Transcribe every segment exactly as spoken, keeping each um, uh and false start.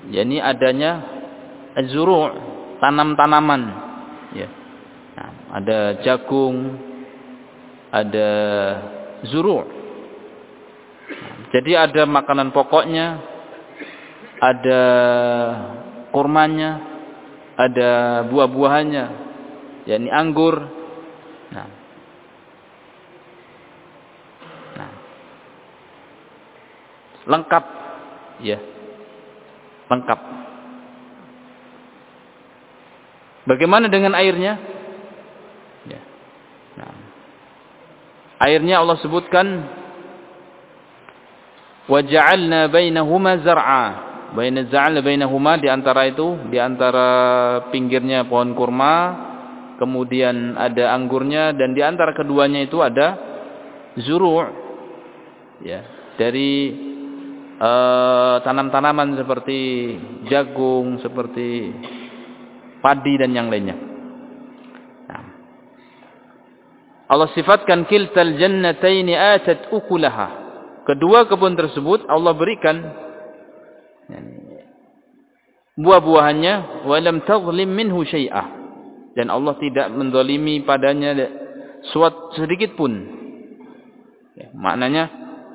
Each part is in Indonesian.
yakni adanya az-zuru', tanam-tanaman, ya. Nah, ada jagung, ada zuru'. Jadi ada makanan pokoknya, ada kurmanya, ada buah-buahannya, yakni anggur. Nah. Nah. Lengkap, ya. Lengkap. Bagaimana dengan airnya? Ya. Nah. Airnya Allah sebutkan wa ja'alna bainahuma zar'a. Baina ja'alna bainahuma, di antara itu, di antara pinggirnya pohon kurma, kemudian ada anggurnya, dan di antara keduanya itu ada zuru', ya, dari uh, tanam-tanaman seperti jagung, seperti padi dan yang lainnya. Nah. Allah sifatkan kiltal jannataini atat ukulaha. Kedua kebun tersebut Allah berikan buah-buahannya, walam tazlim minhu syai'ah, dan Allah tidak menzalimi padanya suatu sedikit pun. Ya, maknanya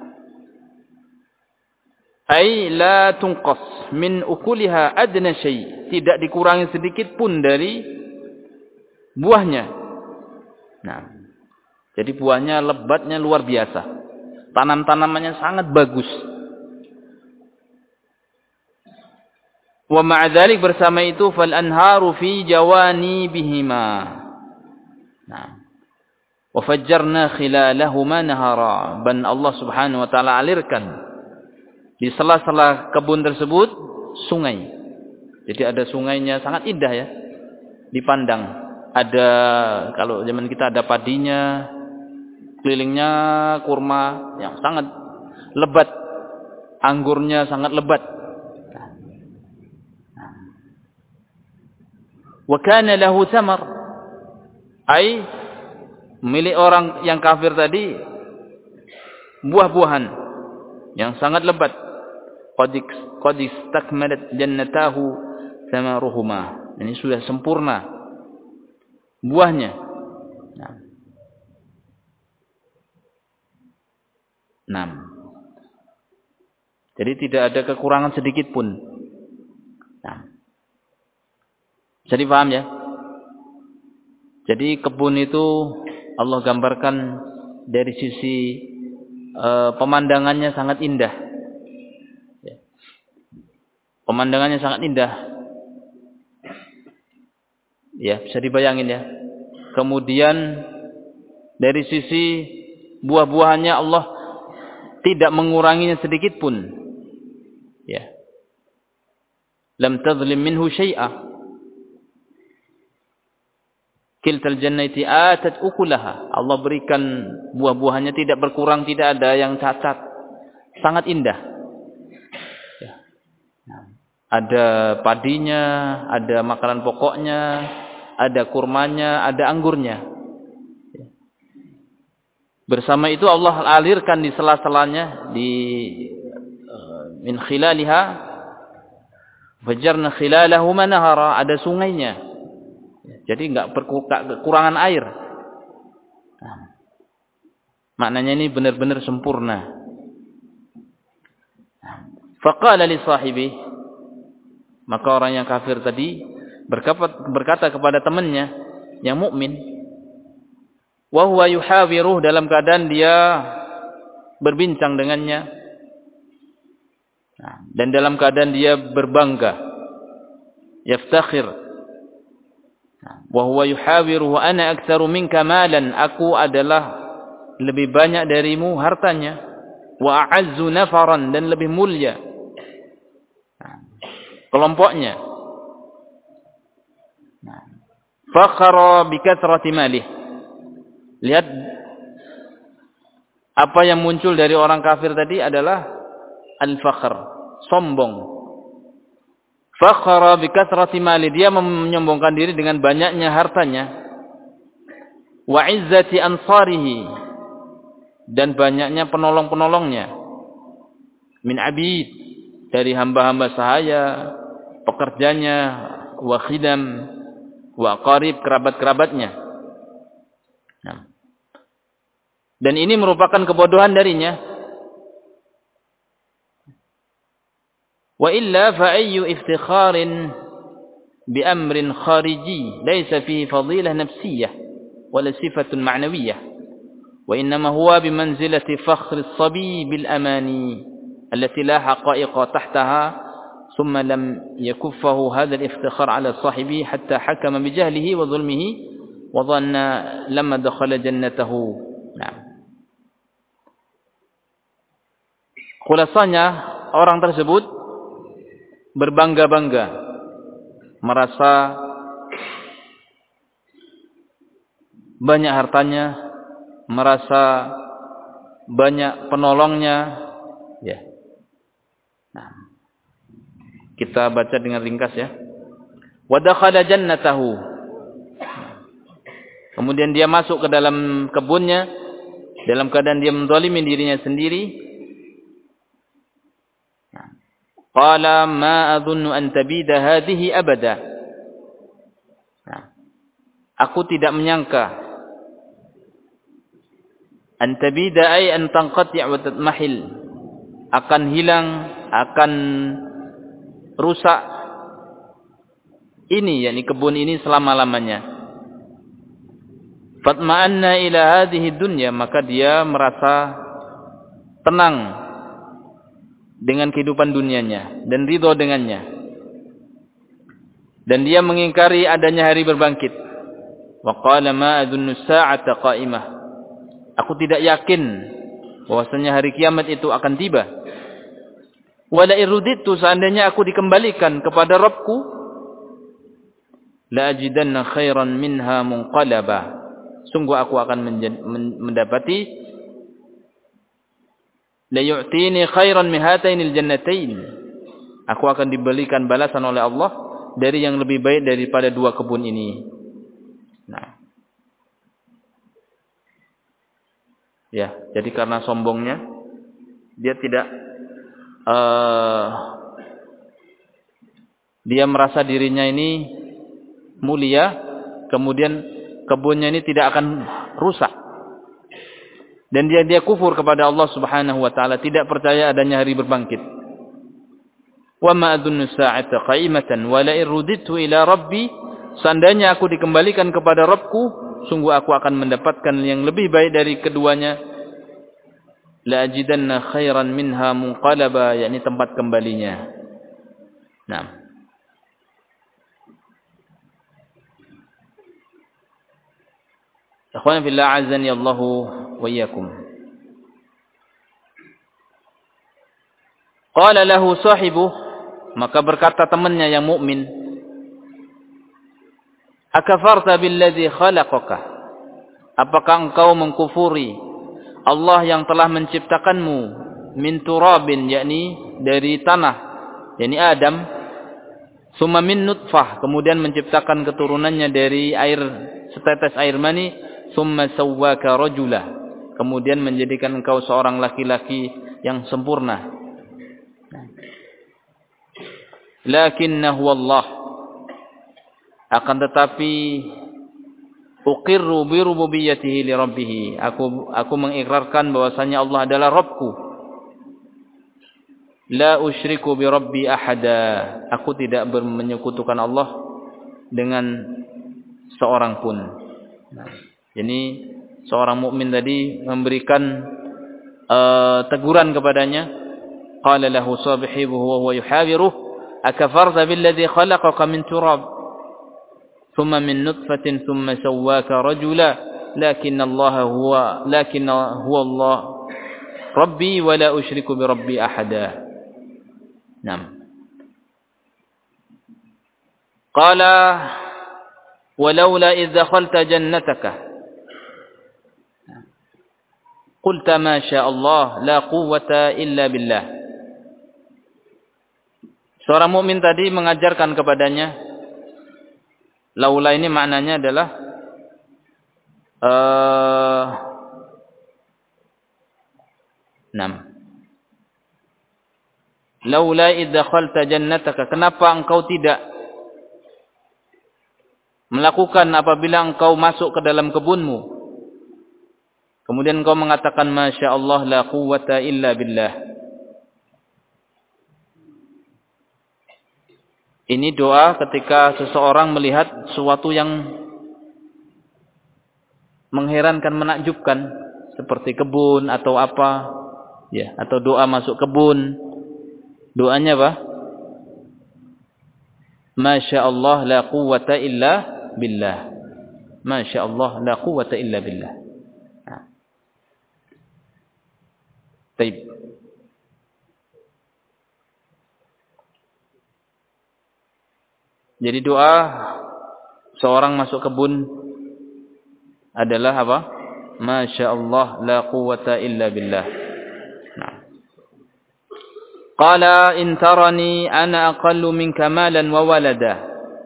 ay la tunqas min ukuliha adna syai', tidak dikurangi sedikit pun dari buahnya. Nah, jadi buahnya lebatnya luar biasa. Tanam-tanamannya sangat bagus. Wa ma'a dzalik, bersama itu, fal anharu fi jawanibihima. Nah, wa fajjarna khilalahuma nahara, dan Allah Subhanahu wa taala alirkan di sela-sela kebun tersebut sungai. Jadi ada sungainya, sangat indah ya dipandang. Ada, kalau zaman kita ada padinya, kelilingnya kurma yang sangat lebat, anggurnya sangat lebat. Wa kana lahu thamar, ai milik orang yang kafir tadi buah-buahan yang sangat lebat. Qad qad istakmalat jannatahu thamaruhuma, ini sudah sempurna buahnya. Nah. Nah. Jadi tidak ada kekurangan sedikit pun. Nah. Jadi paham ya? Jadi kebun itu Allah gambarkan dari sisi uh, pemandangannya sangat indah. Ya. Pemandangannya sangat indah. Ya, bisa dibayangin ya. Kemudian dari sisi buah-buahannya Allah tidak menguranginya sedikit pun. Ya. Lam tazlim minhu syai'a. Kiltal jannati atat ukulaha. Allah berikan buah-buahannya tidak berkurang, tidak ada yang cacat. Sangat indah. Ya. Ada padinya, ada makanan pokoknya, ada kurmanya, ada anggurnya. Ya. Bersama itu Allah alirkan di sela-selanya, di uh, min khilaliha fajarna khilalahuma nahara, ada sungainya. Jadi enggak kekurangan air. Nah, maknanya ini benar-benar sempurna. Faqala li sahibi, maka orang yang kafir tadi berkata, berkata kepada temannya yang mukmin, wa huwa yuhawiruh, dalam keadaan dia berbincang dengannya, nah, dan dalam keadaan dia berbangga, yaftakhir, wa huwa yuhawiruhu ana aktsaru minka malan, aku adalah lebih banyak darimu hartanya, wa a'azzu nafaran, dan lebih mulia kelompoknya. Fakhara bi kathrati malih, lihat apa yang muncul dari orang kafir tadi adalah al-fakhr, sombong. Fakhara bi kathrati mali, dia menyombongkan diri dengan banyaknya hartanya. Wa izzati ansarihi, dan banyaknya penolong-penolongnya. Min abid, dari hamba-hamba sahaya, pekerjanya, wa khidam, wa qarib, kerabat-kerabatnya. Nah. Dan ini merupakan kebodohan darinya. Wa illa fa ayyu iftikharin bi amrin khariji laysa fihi fadilah nafsiyah wala sifatun ma'nawiyah wa innama huwa bimanzilati fakhr as-sabi bil amani allati la haqa'iqa tahtaha thumma lam yakuffahu hadha al-iftikhar 'ala sahibi hatta hakama bi jahlihi wa dhulmihi wa dhanna lamma dakhala jannatahu. Nah. Khulasanya orang tersebut berbangga-bangga, merasa banyak hartanya, merasa banyak penolongnya, ya. Nah, kita baca dengan ringkas ya. Wa dakhala jannatahu. Kemudian dia masuk ke dalam kebunnya dalam keadaan dia menzalimi dirinya sendiri. Qala ma adhunnu an tabida hadhihi abada. Nah, aku tidak menyangka an tabida ay an tanqati' wa tatmahil, akan hilang, akan rusak ini, yakni kebun ini selama-lamanya. Fatma'anna ila hadhihi dunya, maka dia merasa tenang dengan kehidupan dunianya dan ridho dengannya. Dan dia mengingkari adanya hari berbangkit. Wa qala ma adunnu as-sa'ata qa'imah. Aku tidak yakin bahwasanya hari kiamat itu akan tiba. Wala irudittu, seandainya aku dikembalikan kepada Rabbku, la ajidanna khairan minha munqalaba. Sungguh aku akan mendapati la yu'tini khairan min hatainil jannatain. Aku akan diberikan balasan oleh Allah dari yang lebih baik daripada dua kebun ini. Nah. Ya, jadi karena sombongnya dia tidak uh, dia merasa dirinya ini mulia, kemudian kebunnya ini tidak akan rusak. Dan dia dia kufur kepada Allah Subhanahu wa taala, tidak percaya adanya hari berbangkit. Wa ma adunnu sa'ata qa'imatan wa la irudittu ila rabbi, seandainya aku dikembalikan kepada Rabbku, sungguh aku akan mendapatkan yang lebih baik dari keduanya. La ajidanna khairan minha munqalaba, yakni tempat kembalinya. Nah. Akhwan fillah azani Allahu wa iyyakum. Qala lahu sahibu, maka berkata temannya yang mukmin, akafarta billadzi khalaqaka, apakah engkau mengkufuri Allah yang telah menciptakanmu min turabin, yakni dari tanah, yakni Adam, summa min nutfah, kemudian menciptakan keturunannya dari air, setetes air mani, summa sawwaka rajula, kemudian menjadikan engkau seorang laki-laki yang sempurna. Lakinnahu Allah, akan tetapi uqirru bi rububiyyatihi li rabbih, aku aku mengikrarkan bahwasanya Allah adalah Rabbku. La usyriku bi rabbi ahada, aku tidak menyekutukan Allah dengan seorang pun. Nah, ini seorang mukmin tadi memberikan uh, teguran kepadanya. Qala lahu sahibuhu wa huwa yuhawiruh, akafarta billadzi khalaqaka min turab thumma min nutfatin thumma sawwaka rajula lakinna Allah huwa lakinna huwa Allah rabbi wa la usyriku bi rabbi ahada. Naam. Qala walaula idh dakhalta jannataka qulta ma syaa Allah la quwwata illa billah. Seorang mukmin tadi mengajarkan kepadanya, laula ini maknanya adalah uh, enam. laula idh dakhalta jannataka, kenapa engkau tidak melakukan apabila engkau masuk ke dalam kebunmu? Kemudian engkau mengatakan masya Allah la quwwata illa billah. Ini doa ketika seseorang melihat sesuatu yang mengherankan, menakjubkan, seperti kebun atau apa, ya, atau doa masuk kebun. Doanya apa? Masya Allah la quwwata illa billah. Masya Allah la quwwata illa billah. Nah. Baik. Jadi doa seorang masuk kebun adalah apa? Masya Allah la quwwata illa billah. Nah. Qala in tarani ana aqallu minka malan wa walada.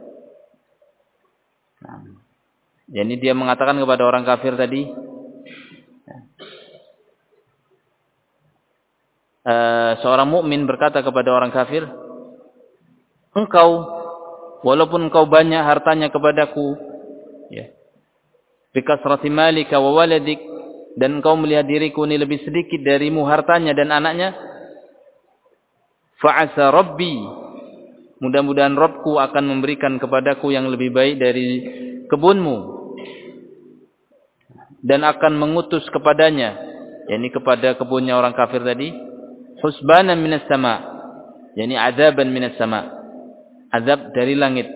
Nah. Jadi dia mengatakan kepada orang kafir tadi, uh, seorang mukmin berkata kepada orang kafir, engkau walaupun engkau banyak hartanya kepadaku, ya, bikasrati malika wa waladik, dan engkau melihat diriku ini lebih sedikit darimu hartanya dan anaknya, fa'asa rabbi, mudah-mudahan Rabbku akan memberikan kepadaku yang lebih baik dari kebunmu, dan akan mengutus kepadanya, yakni kepada kebunnya orang kafir tadi, husbanan minas sama, yakni azaban minas sama, azab dari langit.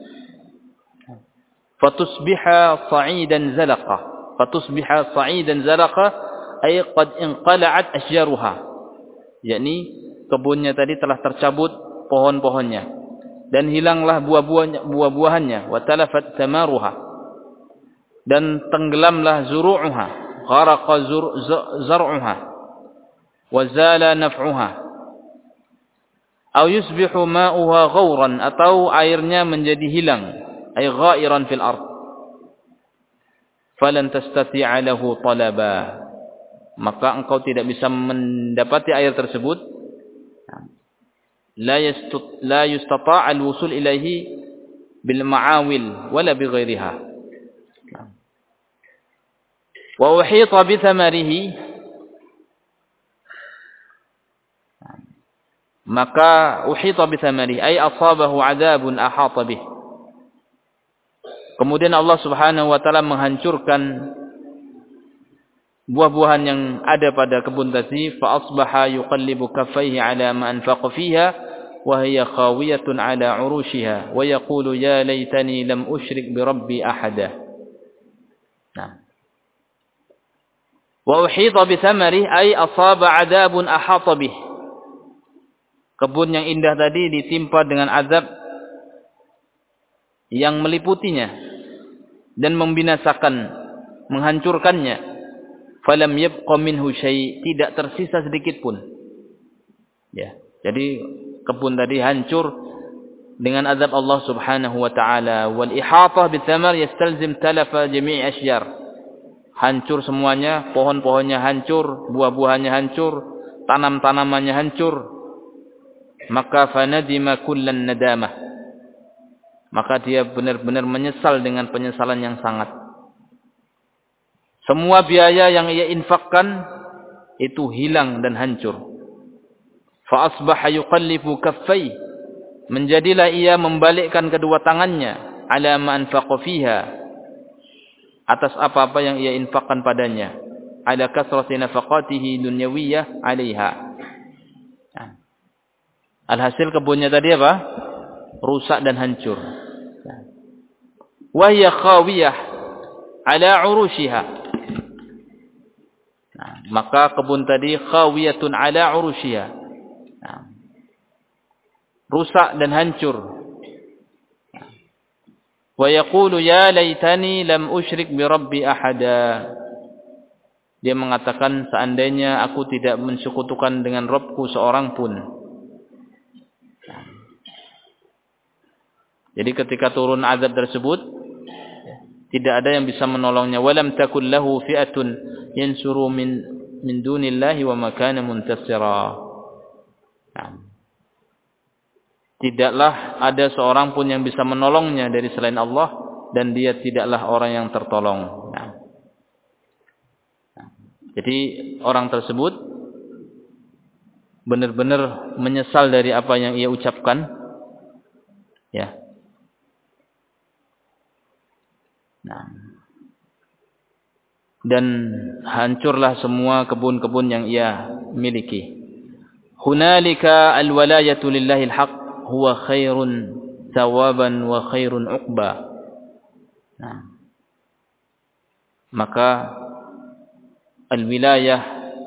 Fatusbiha sa'idan zalaqa. Fatusbiha sa'idan zalaqa ay qad inqala'at asjaruha. Yakni kebunnya tadi telah tercabut pohon-pohonnya dan hilanglah buah-buahnya, buah-buahannya, wa talafat thamaruha, dan tenggelamlah zuru'uha, gharaqa zar'uha, wa zala naf'uha. Au yusbihu ma'uha ghauran, atau airnya menjadi hilang, ay ghairan fil ard. Falan tastati'a lahu talaba, maka engkau tidak bisa mendapati air tersebut. La yastut la yustata' al-wusul ilaihi bil ma'awil wala bi ghairiha. Wa uhita bi thamarihi, maka uhita bi thamarihi ay asabahu adzabun ahata bih. Kemudian Allah Subhanahu wa taala menghancurkan buah-buahan yang ada pada kebun tadi, fa asbaha yuqallibu kaffaihi ala ma anfaqa fiha wa hiya khawiyatun ala urushiha wa yaqulu ya laitani lam usyrik bi rabbi ahada. Nah. Wa uhita bi thamarihi ay asaba adzabun ahata bih. Kebun yang indah tadi ditimpa dengan azab yang meliputinya dan membinasakan, menghancurkannya. Falam yabqa minhu syai', tidak tersisa sedikit pun. Ya, jadi kebun tadi hancur dengan azab Allah Subhanahu wa taala. Wal ihatah bithamar yastalzim talafa jami' asyjar. Hancur semuanya, pohon-pohonnya hancur, buah-buahannya hancur, tanam-tanamannya hancur. Maka fanadima kullan nadamah, maka dia benar-benar menyesal dengan penyesalan yang sangat. Semua biaya yang ia infakkan itu hilang dan hancur. Fa asbaha yuqallibu kaffai, menjadilah ia membalikkan kedua tangannya, ala ma anfaqa fiha, atas apa-apa yang ia infakkan padanya, ala kasrati nafaqatihi dunyawiyah 'alaiha. Alhasil kebunnya tadi apa? Rusak dan hancur. Wa hiya khawiyah ala urushiha. Nah, maka kebun tadi khawiyatun ala urushiha. Nah, rusak dan hancur. Wa yaqulu ya laitani lam usyrik bi rabbi ahada. Dia mengatakan seandainya aku tidak mensekutukan dengan Rabbku seorang pun. Jadi ketika turun azab tersebut, tidak ada yang bisa menolongnya. Walam takul lahu fi'atun yansuru min min dunillahi wa ma kana muntasira. Nah, tidaklah ada seorang pun yang bisa menolongnya dari selain Allah, dan dia tidaklah orang yang tertolong. Nah. Jadi orang tersebut benar-benar menyesal dari apa yang ia ucapkan, ya. Nah. Dan hancurlah semua kebun-kebun yang ia miliki. Hunalika alwalayatu lillahil haq huwa khairun thawaban wa khairun uqba. Nah. Maka al-wilayah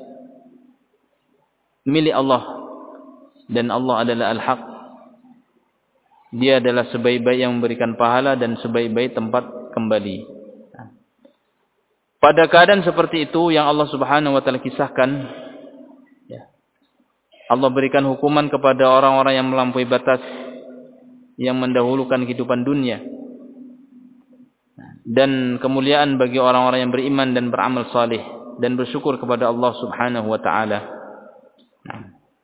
milik Allah, dan Allah adalah al-haq. Dia adalah sebaik-baik yang memberikan pahala dan sebaik-baik tempat kembali. Pada keadaan seperti itu yang Allah Subhanahu wa taala kisahkan, ya, Allah berikan hukuman kepada orang-orang yang melampaui batas, yang mendahulukan kehidupan dunia, dan kemuliaan bagi orang-orang yang beriman dan beramal saleh dan bersyukur kepada Allah Subhanahu wa taala. Nah.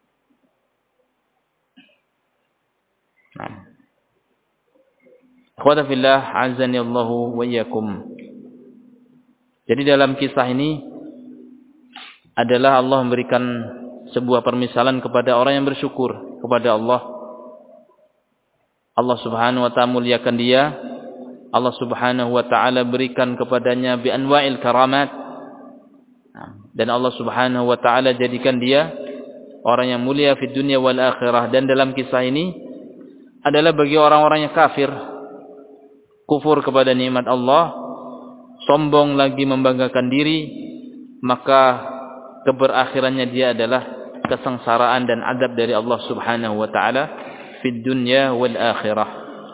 Nah. Ikhwata fillah, azani Allahu wa iyyakum. Jadi dalam kisah ini adalah Allah memberikan sebuah permisalan kepada orang yang bersyukur kepada Allah. Allah Subhanahu wa taala muliakan dia. Allah Subhanahu wa taala berikan kepadanya bi anwa'il karamat. Dan Allah Subhanahu wa taala jadikan dia orang yang mulia di dunia wal akhirah. Dan dalam kisah ini adalah bagi orang-orang yang kafir, kufur kepada nikmat Allah, sombong lagi membanggakan diri, maka keberakhirannya dia adalah kesengsaraan dan adab dari Allah Subhanahu wa taala fid dunya wal akhirah.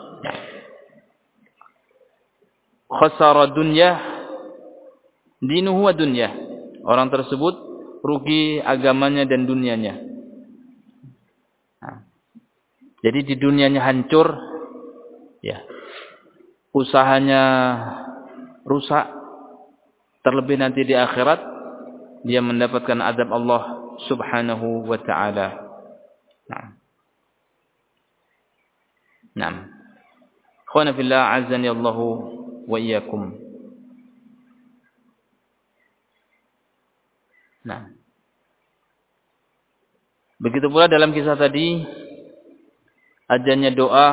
Khasara dunya dinuhu wa dunya. Orang tersebut rugi agamanya dan dunianya. Nah. Jadi di dunianya hancur, ya. Usahanya rusak, terlebih nanti di akhirat dia mendapatkan azab Allah Subhanahu wa taala. Nah. Nah. Khwana fillah, azani Allahu wa iyyakum. Nah. Begitu pula dalam kisah tadi adanya doa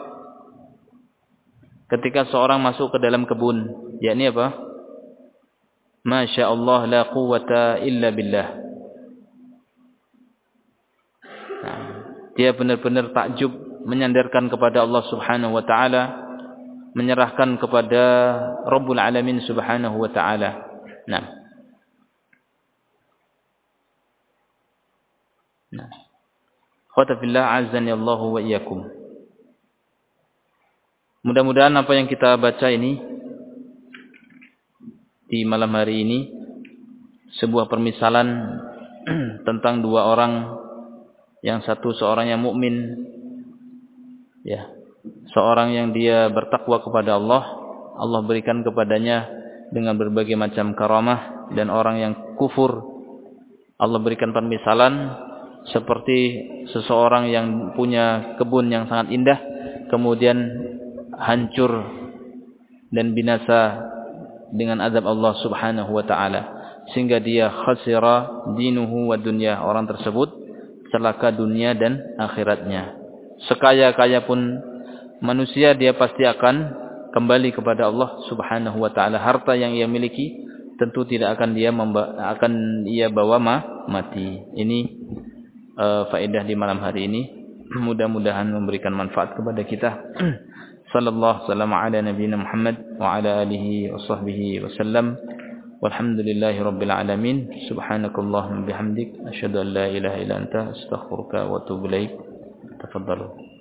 ketika seorang masuk ke dalam kebun, yakni apa? Masya Allah la quwwata illa billah. Nah, dia benar-benar takjub, menyandarkan kepada Allah Subhanahu wa taala, menyerahkan kepada Rabbul Alamin Subhanahu wa taala. Nah. Nah. Khawata fillah, azani Allahu wa iyyakum. Mudah-mudahan apa yang kita baca ini di malam hari ini sebuah permisalan tentang dua orang, yang satu seorang yang mukmin, ya, seorang yang dia bertakwa kepada Allah, Allah berikan kepadanya dengan berbagai macam karamah, dan orang yang kufur, Allah berikan permisalan seperti seseorang yang punya kebun yang sangat indah, kemudian hancur dan binasa dengan azab Allah Subhanahu wa taala, sehingga dia khasira dinuhu wa dunya. Orang tersebut celaka dunia dan akhiratnya. Sekaya-kaya pun manusia, dia pasti akan kembali kepada Allah Subhanahu wa taala. Harta yang ia miliki tentu tidak akan dia memba- akan ia bawa ma- mati. Ini uh, faedah di malam hari ini. Mudah-mudahan memberikan manfaat kepada kita. Sallallahu sallam ala nabiyina Muhammad wa ala alihi wa sahbihi wa sallam. Walhamdulillahi rabbil alamin. Subhanakallahumma bihamdik asyhadu an la ilaha illa anta astaghfiruka wa atubu ilaik. Tafadhalu.